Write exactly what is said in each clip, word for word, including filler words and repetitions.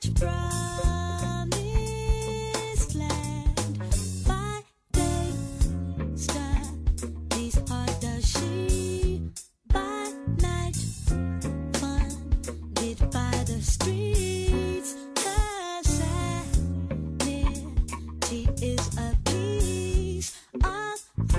much promised land. By day, studies hard does she. By night, funded by the streets. Her sanity is a piece of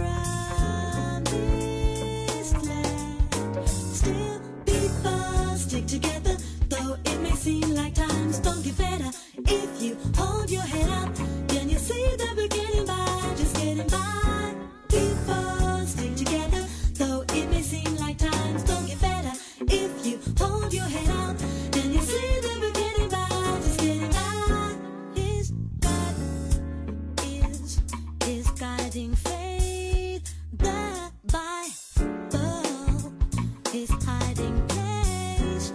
promised land. Still, people stick together, though it may seem like times don't get better. If you hold your head up, then you see that we're getting by, just getting by. People stick together, though it may seem like times don't get better. If you hold your head up, then you see that we're getting by, just getting by. His God is his guiding faith. The Bible, his hiding place.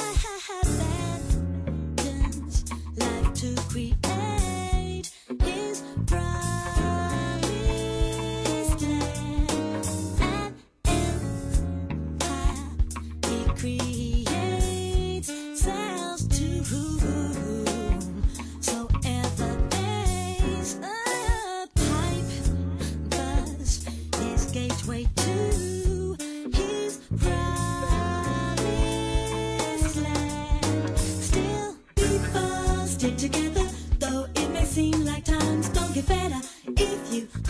Abandons life to create his promised land. An empire he creates, sells to whomsoever pays. A pipe buzz his gateway to his promised land. Still, people stick together, though it may seem like times don't get better. If you